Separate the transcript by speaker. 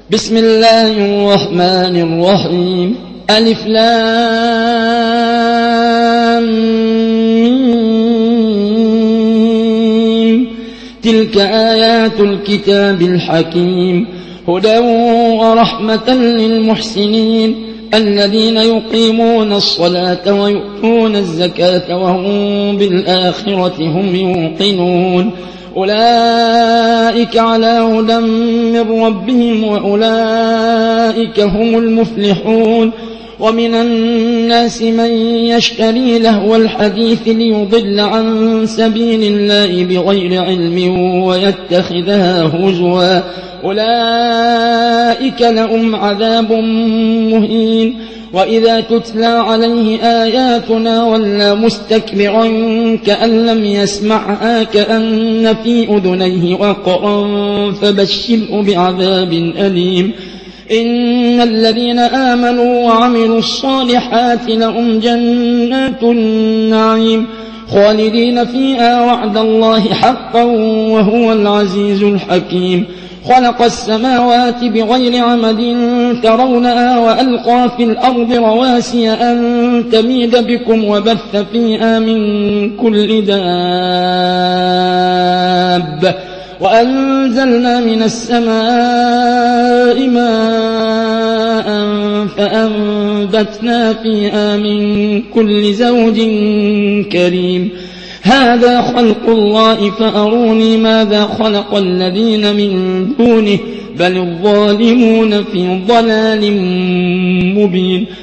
Speaker 1: بسم الله الرحمن الرحيم ألف لام ميم. تلك آيات الكتاب الحكيم هدى ورحمة للمحسنين الذين يقيمون الصلاة ويؤتون الزكاة وهم بالآخرة هم يوقنون أولئك على هدى من ربهم وأولئك هم المفلحون. ومن الناس من يشتري لهو الحديث ليضل عن سبيل الله بغير علم ويتخذها هزوا أولئك لهم عذاب مهين. وإذا تتلى عليه آياتنا ولى مستكبرا كأن لم يسمعها كأن في أذنيه وقرا فبشره بعذاب أليم. إن الذين آمنوا وعملوا الصالحات لهم جنات النعيم خالدين فيها وعد الله حقا وهو العزيز الحكيم. خلق السماوات بغير عمد ترونها وألقى في الأرض رواسي أن تميد بكم وبث فيها من كل دابة وأنزلنا من السماء ماء فأنبتنا فيها من كل زوج كريم. هذا خلق الله فأروني ماذا خلق الذين من دونه بل الظالمون في ضلال مبين.